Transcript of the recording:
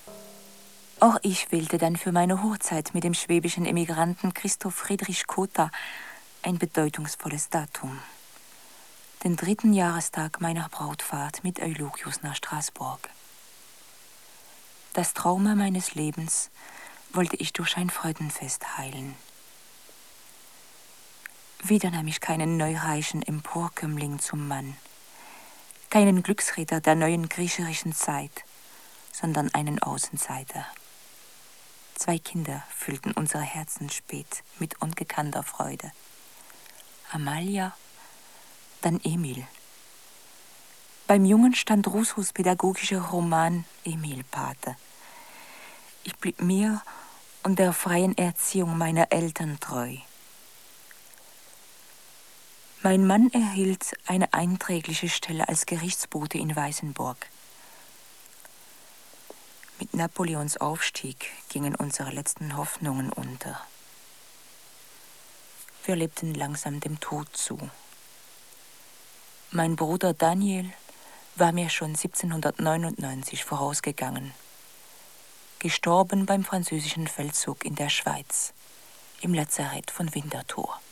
Auch ich wählte dann für meine Hochzeit mit dem schwäbischen Emigranten Christoph Friedrich Kota ein bedeutungsvolles Datum. Den 3. Jahrestag meiner Brautfahrt mit Eulogius nach Straßburg. Das Trauma meines Lebens wollte ich durch ein Freudenfest heilen. Wieder nahm ich keinen neureichen Emporkömmling zum Mann, keinen Glücksritter der neuen griecherischen Zeit, sondern einen Außenseiter. 2 Kinder füllten unsere Herzen spät mit ungekannter Freude. Amalia, dann Emil. Beim Jungen stand Rousseaus pädagogischer Roman Emil Pate. Ich blieb mir und der freien Erziehung meiner Eltern treu. Mein Mann erhielt eine einträgliche Stelle als Gerichtsbote in Weißenburg. Mit Napoleons Aufstieg gingen unsere letzten Hoffnungen unter. Wir lebten langsam dem Tod zu. Mein Bruder Daniel war mir schon 1799 vorausgegangen. Gestorben beim französischen Feldzug in der Schweiz, im Lazarett von Winterthur.